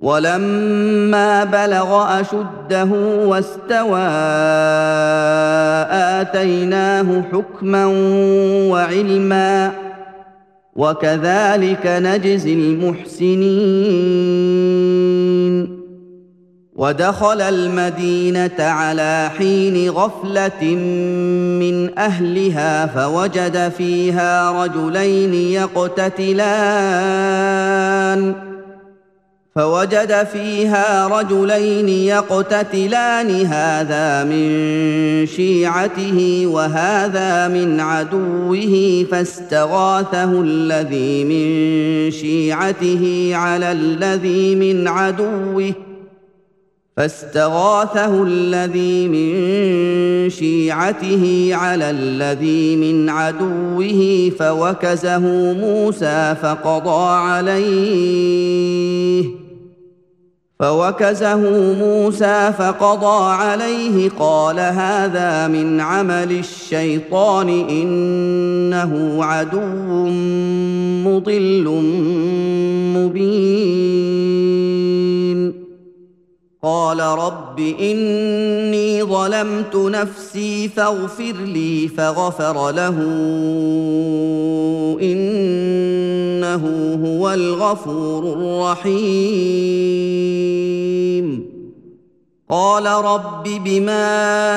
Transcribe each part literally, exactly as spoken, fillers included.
ولما بلغ أشده واستوى آتيناه حكما وعلما وكذلك نجزي المحسنين. ودخل المدينة على حين غفلة من أهلها فوجد فيها رجلين يقتتلان فوجد فيها رجلين يقتتلان هذا من شيعته وهذا من عدوه فاستغاثه الذي من شيعته على الذي من عدوه فاستغاثه الذي من شيعته على الذي من عدوه فوكزه موسى فقضى عليه فوكزه موسى فقضى عليه قال هذا من عمل الشيطان إنه عدو مضل مبين. قال رب إني ظلمت نفسي فاغفر لي فغفر له إنه هو الغفور الرحيم. قال رب بما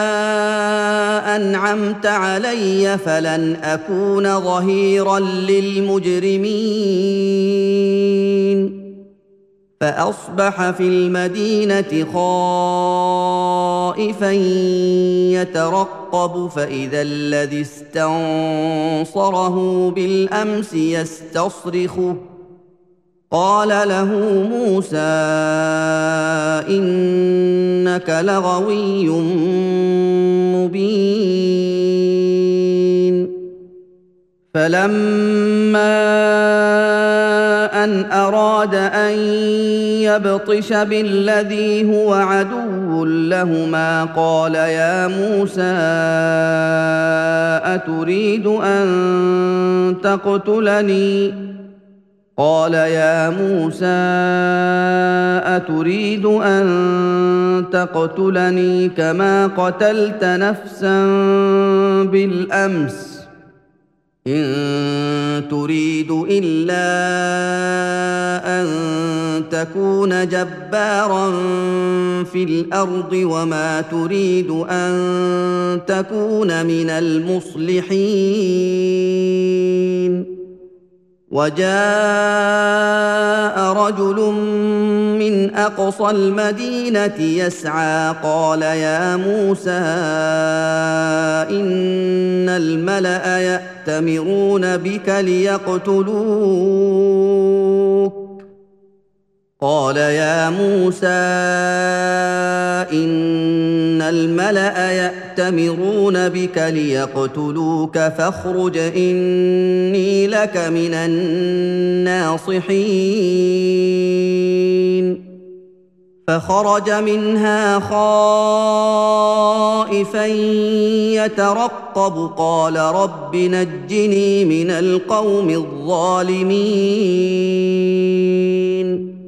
أنعمت علي فلن أكون ظهيرا للمجرمين. فأصبح في المدينة خائفا يترقب فإذا الذي استنصره بالأمس يستصرخه قال له موسى إنك لغوي مبين. فلما أن أراد أن يبطش بالذي هو عدو لهما قال يا موسى أتريد أن تقتلني قال يا موسى أتريد أن تقتلني كما قتلت نفسا بالأمس إن تريد إلا أن تكون جبارا في الأرض وما تريد أن تكون من المصلحين. وجاء رجل من أقصى المدينة يسعى قال يا موسى إن الملأ يأتمرون بك ليقتلوك قال يا موسى إن الملأ يأتمرون بك ليقتلوك فاخرج إني لك من الناصحين. فخرج منها خائفا يترقب قال رب نجني من القوم الظالمين.